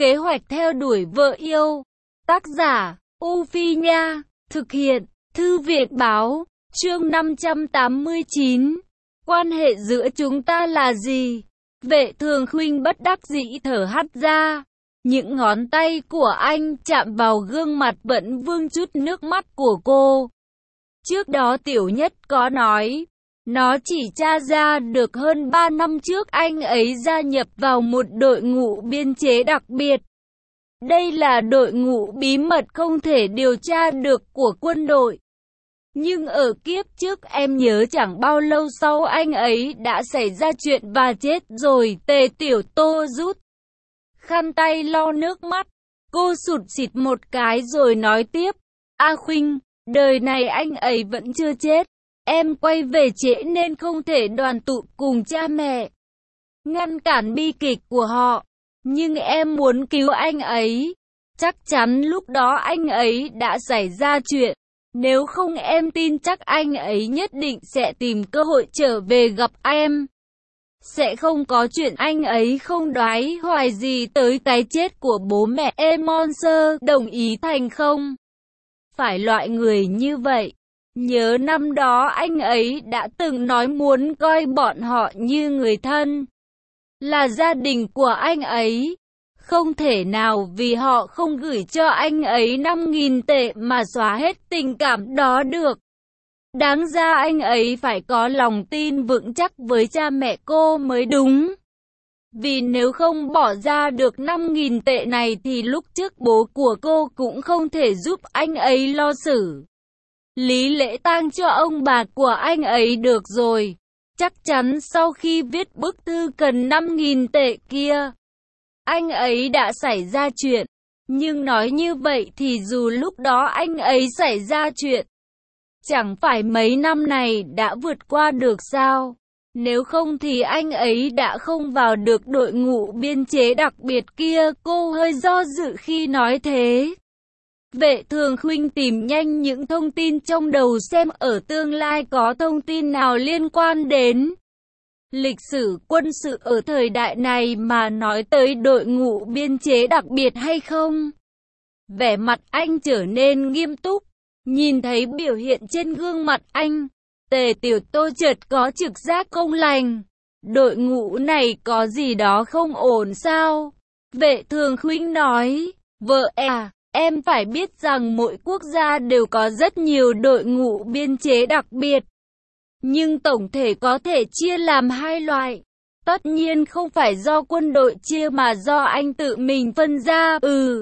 Kế hoạch theo đuổi vợ yêu. Tác giả, U Phi Nha. Thực hiện, Thư viện Báo. Chương 589. Quan hệ giữa chúng ta là gì? Vệ Thường Khuynh bất đắc dĩ thở hắt ra. Những ngón tay của anh chạm vào gương mặt vẫn vương chút nước mắt của cô. Trước đó Tiểu Nhất có nói, nó chỉ tra ra được hơn 3 năm trước anh ấy gia nhập vào một đội ngũ biên chế đặc biệt. Đây là đội ngũ bí mật không thể điều tra được của quân đội. Nhưng ở kiếp trước em nhớ chẳng bao lâu sau anh ấy đã xảy ra chuyện và chết rồi. Tề Tiểu Tô rút khăn tay lau nước mắt. Cô sụt sịt một cái rồi nói tiếp. A Khuynh, đời này anh ấy vẫn chưa chết. Em quay về trễ nên không thể đoàn tụ cùng cha mẹ, ngăn cản bi kịch của họ. Nhưng em muốn cứu anh ấy. Chắc chắn lúc đó anh ấy đã xảy ra chuyện. Nếu không em tin chắc anh ấy nhất định sẽ tìm cơ hội trở về gặp em. Sẽ không có chuyện anh ấy không đoái hoài gì tới cái chết của bố mẹ em. Monster đồng ý thành không? Phải loại người như vậy. Nhớ năm đó anh ấy đã từng nói muốn coi bọn họ như người thân, là gia đình của anh ấy. Không thể nào vì họ không gửi cho anh ấy 5.000 tệ mà xóa hết tình cảm đó được. Đáng ra anh ấy phải có lòng tin vững chắc với cha mẹ cô mới đúng. Vì nếu không bỏ ra được 5.000 tệ này thì lúc trước bố của cô cũng không thể giúp anh ấy lo xử lý lễ tang cho ông bà của anh ấy được rồi. Chắc chắn sau khi viết bức thư cần 5.000 tệ kia, anh ấy đã xảy ra chuyện. Nhưng nói như vậy thì dù lúc đó anh ấy xảy ra chuyện, chẳng phải mấy năm này đã vượt qua được sao? Nếu không thì anh ấy đã không vào được đội ngũ biên chế đặc biệt kia. Cô hơi do dự khi nói thế. Vệ Thường Khuynh tìm nhanh những thông tin trong đầu xem ở tương lai có thông tin nào liên quan đến lịch sử quân sự ở thời đại này mà nói tới đội ngũ biên chế đặc biệt hay không. Vẻ mặt anh trở nên nghiêm túc. Nhìn thấy biểu hiện trên gương mặt anh, Tề Tiểu Tô chợt có trực giác không lành. Đội ngũ này có gì đó không ổn sao? Vệ Thường Khuynh nói, vợ em phải biết rằng mỗi quốc gia đều có rất nhiều đội ngũ biên chế đặc biệt. Nhưng tổng thể có thể chia làm hai loại. Tất nhiên không phải do quân đội chia mà do anh tự mình phân ra.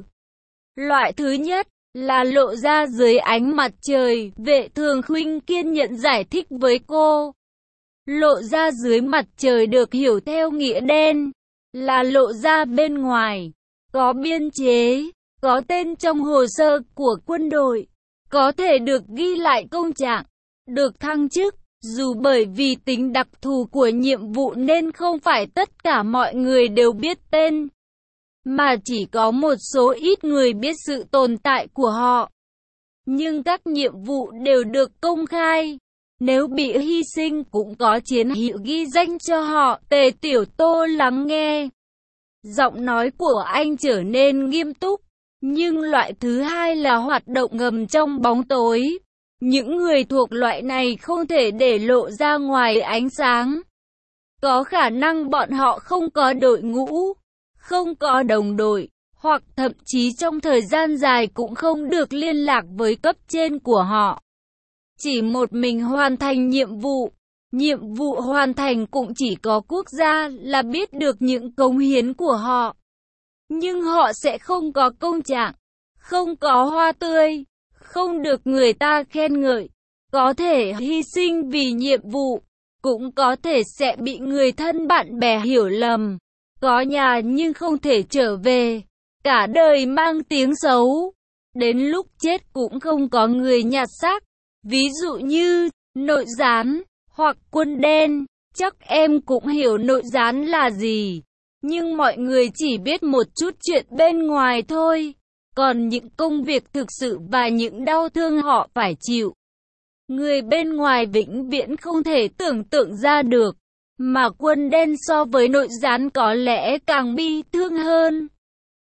Loại thứ nhất là lộ ra dưới ánh mặt trời. Vệ Thường Khuynh kiên nhẫn giải thích với cô. Lộ ra dưới mặt trời được hiểu theo nghĩa đen là lộ ra bên ngoài, có biên chế, có tên trong hồ sơ của quân đội, có thể được ghi lại công trạng, được thăng chức. Dù bởi vì tính đặc thù của nhiệm vụ nên không phải tất cả mọi người đều biết tên, mà chỉ có một số ít người biết sự tồn tại của họ. Nhưng các nhiệm vụ đều được công khai. Nếu bị hy sinh cũng có chiến hiệu ghi danh cho họ. Tề Tiểu Tô lắng nghe. Giọng nói của anh trở nên nghiêm túc. Nhưng loại thứ hai là hoạt động ngầm trong bóng tối. Những người thuộc loại này không thể để lộ ra ngoài ánh sáng. Có khả năng bọn họ không có đội ngũ, không có đồng đội, hoặc thậm chí trong thời gian dài cũng không được liên lạc với cấp trên của họ. Chỉ một mình hoàn thành nhiệm vụ. Nhiệm vụ hoàn thành cũng chỉ có quốc gia là biết được những cống hiến của họ. Nhưng họ sẽ không có công trạng, không có hoa tươi, không được người ta khen ngợi. Có thể hy sinh vì nhiệm vụ, cũng có thể sẽ bị người thân bạn bè hiểu lầm. Có nhà nhưng không thể trở về, cả đời mang tiếng xấu. Đến lúc chết cũng không có người nhặt xác. Ví dụ như nội gián hoặc quân đen. Chắc em cũng hiểu nội gián là gì. Nhưng mọi người chỉ biết một chút chuyện bên ngoài thôi. Còn những công việc thực sự và những đau thương họ phải chịu, người bên ngoài vĩnh viễn không thể tưởng tượng ra được. Mà quân đen so với nội gián có lẽ càng bi thương hơn.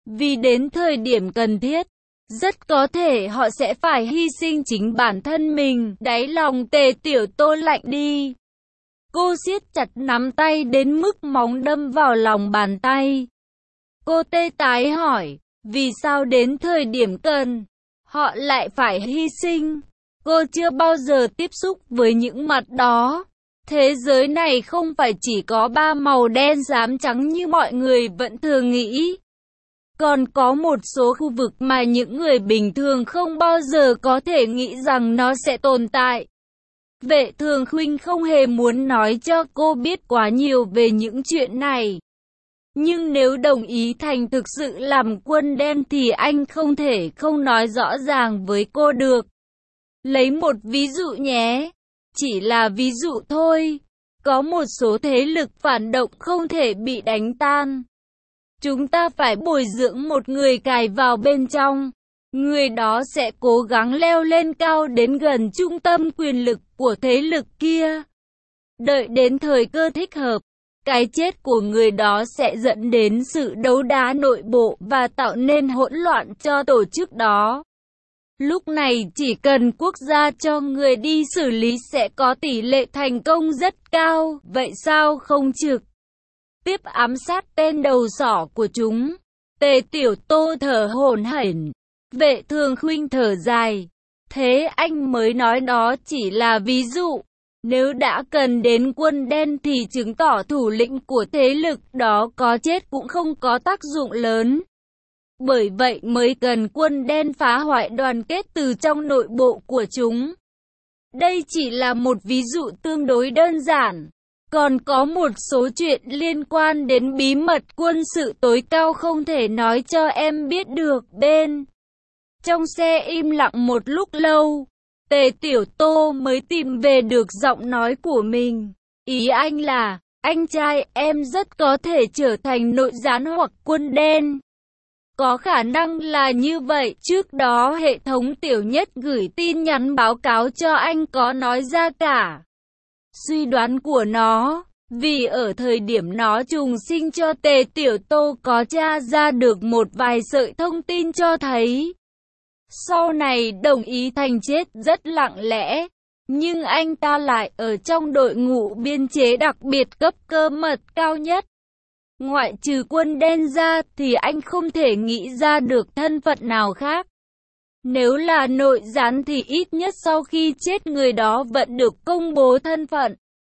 Vì đến thời điểm cần thiết, rất có thể họ sẽ phải hy sinh chính bản thân mình. Đáy lòng Tề Tiểu Tô lạnh đi. Cô siết chặt nắm tay đến mức móng đâm vào lòng bàn tay. Cô tê tái hỏi, vì sao đến thời điểm cần, họ lại phải hy sinh? Cô chưa bao giờ tiếp xúc với những mặt đó. Thế giới này không phải chỉ có ba màu đen xám trắng như mọi người vẫn thường nghĩ. Còn có một số khu vực mà những người bình thường không bao giờ có thể nghĩ rằng nó sẽ tồn tại. Vệ Thường Khuynh không hề muốn nói cho cô biết quá nhiều về những chuyện này. Nhưng nếu đồng ý thành thực sự làm quân đen thì anh không thể không nói rõ ràng với cô được. Lấy một ví dụ nhé. Chỉ là ví dụ thôi. Có một số thế lực phản động không thể bị đánh tan. Chúng ta phải bồi dưỡng một người cài vào bên trong. Người đó sẽ cố gắng leo lên cao đến gần trung tâm quyền lực của thế lực kia. Đợi đến thời cơ thích hợp, cái chết của người đó sẽ dẫn đến sự đấu đá nội bộ và tạo nên hỗn loạn cho tổ chức đó. Lúc này chỉ cần quốc gia cho người đi xử lý sẽ có tỷ lệ thành công rất cao, vậy sao không trực tiếp ám sát tên đầu sỏ của chúng? Tề Tiểu Tô thở hổn hển. Vệ Thường Khuynh thở dài. Thế anh mới nói đó chỉ là ví dụ. Nếu đã cần đến quân đen thì chứng tỏ thủ lĩnh của thế lực đó có chết cũng không có tác dụng lớn. Bởi vậy mới cần quân đen phá hoại đoàn kết từ trong nội bộ của chúng. Đây chỉ là một ví dụ tương đối đơn giản. Còn có một số chuyện liên quan đến bí mật quân sự tối cao không thể nói cho em biết được. Bên trong xe im lặng một lúc lâu, Tề Tiểu Tô mới tìm về được giọng nói của mình. Ý anh là, anh trai em rất có thể trở thành nội gián hoặc quân đen. Có khả năng là như vậy. Trước đó hệ thống Tiểu Nhất gửi tin nhắn báo cáo cho anh có nói ra cả suy đoán của nó. Vì ở thời điểm nó trùng sinh cho Tề Tiểu Tô có tra ra được một vài sợi thông tin cho thấy sau này đồng ý thành chết rất lặng lẽ. Nhưng anh ta lại ở trong đội ngũ biên chế đặc biệt cấp cơ mật cao nhất. Ngoại trừ quân đen ra thì anh không thể nghĩ ra được thân phận nào khác. Nếu là nội gián thì ít nhất sau khi chết người đó vẫn được công bố thân phận.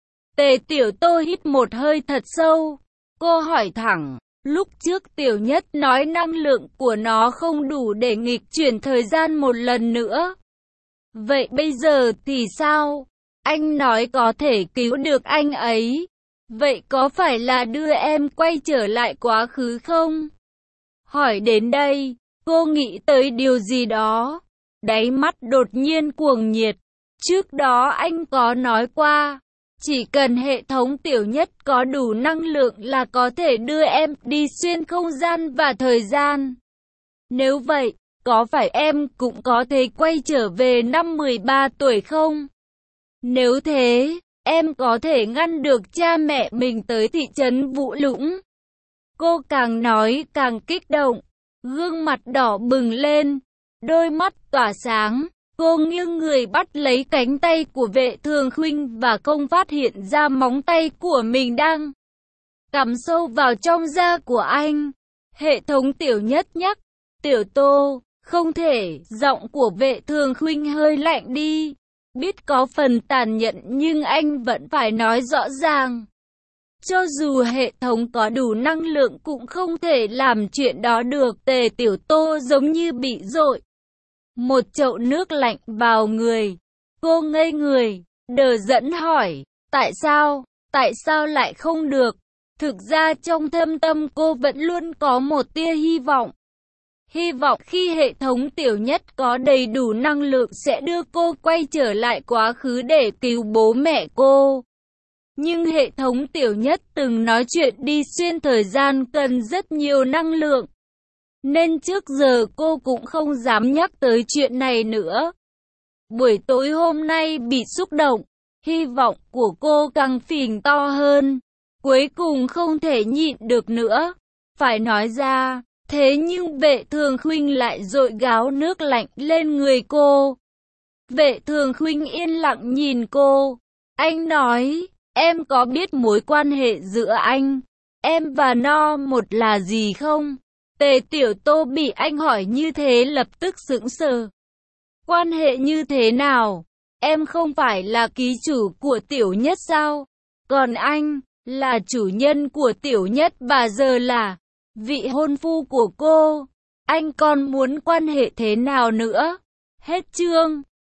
Tề Tiểu Tô hít một hơi thật sâu. Cô hỏi thẳng, lúc trước Tiểu Nhất nói năng lượng của nó không đủ để nghịch chuyển thời gian một lần nữa. Vậy bây giờ thì sao? Anh nói có thể cứu được anh ấy. Vậy có phải là đưa em quay trở lại quá khứ không? Hỏi đến đây, cô nghĩ tới điều gì đó. Đáy mắt đột nhiên cuồng nhiệt. Trước đó anh có nói qua, chỉ cần hệ thống Tiểu Nhất có đủ năng lượng là có thể đưa em đi xuyên không gian và thời gian. Nếu vậy, có phải em cũng có thể quay trở về năm 13 tuổi không? Nếu thế, em có thể ngăn được cha mẹ mình tới thị trấn Vũ Lũng. Cô càng nói càng kích động, gương mặt đỏ bừng lên, đôi mắt tỏa sáng. Cô nghiêng người bắt lấy cánh tay của Vệ Thường Khuynh và không phát hiện ra móng tay của mình đang cắm sâu vào trong da của anh. Hệ thống Tiểu Nhất nhắc, Tiểu Tô, không thể. Giọng của Vệ Thường Khuynh hơi lạnh đi. Biết có phần tàn nhẫn nhưng anh vẫn phải nói rõ ràng. Cho dù hệ thống có đủ năng lượng cũng không thể làm chuyện đó được. Tề Tiểu Tô giống như bị dội một chậu nước lạnh vào người. Cô ngây người, đờ đẫn hỏi, tại sao lại không được? Thực ra trong thâm tâm cô vẫn luôn có một tia hy vọng. Hy vọng khi hệ thống Tiểu Nhất có đầy đủ năng lượng sẽ đưa cô quay trở lại quá khứ để cứu bố mẹ cô. Nhưng hệ thống Tiểu Nhất từng nói chuyện đi xuyên thời gian cần rất nhiều năng lượng. Nên trước giờ cô cũng không dám nhắc tới chuyện này nữa. Buổi tối hôm nay bị xúc động, hy vọng của cô càng phình to hơn. Cuối cùng không thể nhịn được nữa, phải nói ra, Thế nhưng Vệ Thường Khuynh lại dội gáo nước lạnh lên người cô. Vệ Thường Khuynh yên lặng nhìn cô. Anh nói, em có biết mối quan hệ giữa em và No một là gì không? Tề Tiểu Tô bị anh hỏi như thế lập tức sững sờ. Quan hệ như thế nào? Em không phải là ký chủ của Tiểu Nhất sao? Còn anh, là chủ nhân của Tiểu Nhất và giờ là vị hôn phu của cô. Anh còn muốn quan hệ thế nào nữa? Hết chương.